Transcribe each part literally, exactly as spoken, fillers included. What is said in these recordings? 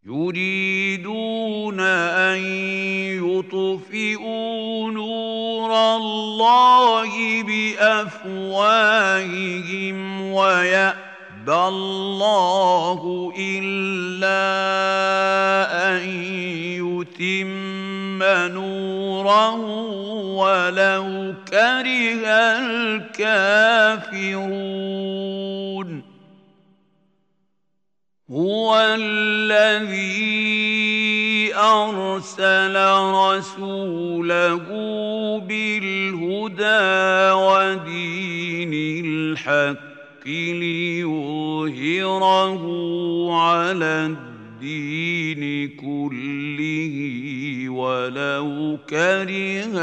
يريدون أن يطفئوا نور الله بأفواههم ويأبى الله إلا أن يتم نوره ولو كره الكافرون هو الذي أرسل رسوله بالهدى ودين الحق ليظهره على الدين كله ولو كره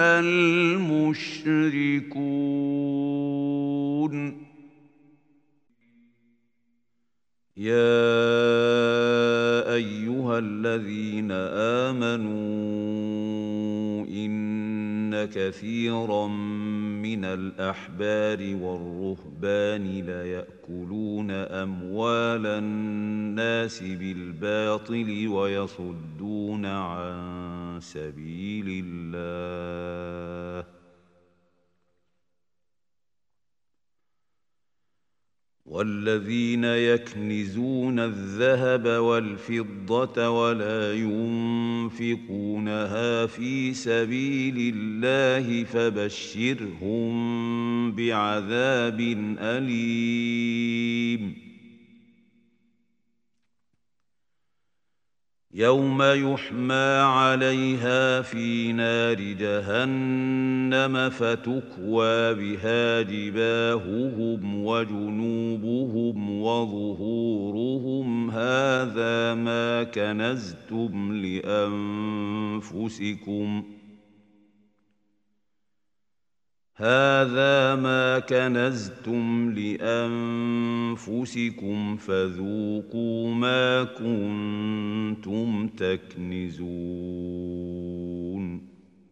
المشركون يا أيها الذين آمنوا إن كثيرا من الأحبار والرهبان ليأكلون أموال الناس بالباطل ويصدون عن سبيل الله والذين يكنزون الذهب والفضة ولا ينفقونها في سبيل الله فبشرهم بعذاب أليم يوم يحمى عليها في نار جهنم فتكوى بها جباههم وجنوبهم وظهورهم هذا ما كنزتم لأنفسكم هذا ما كنزتم لأنفسكم فذوقوا ما كنتم تكنزون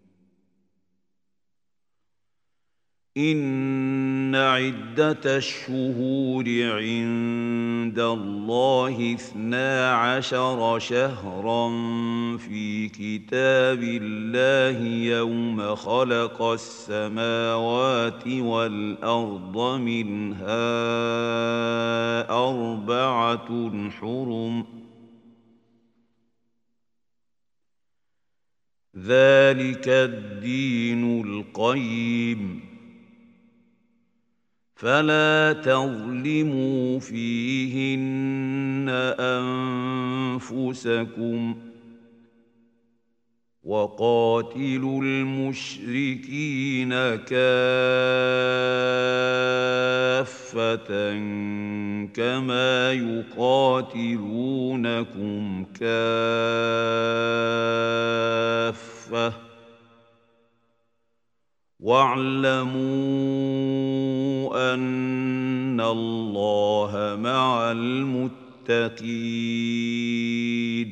إن عدة الشهور عند الله اثنا عشر شهرا في كتاب الله يوم خلق السماوات والأرض منها أربعة حرم ذلك الدين القيم فلا تظلموا فيهن أنفسكم وقاتلوا المشركين كافة كما يقاتلونكم كافة واعلموا أن الله مع المتقين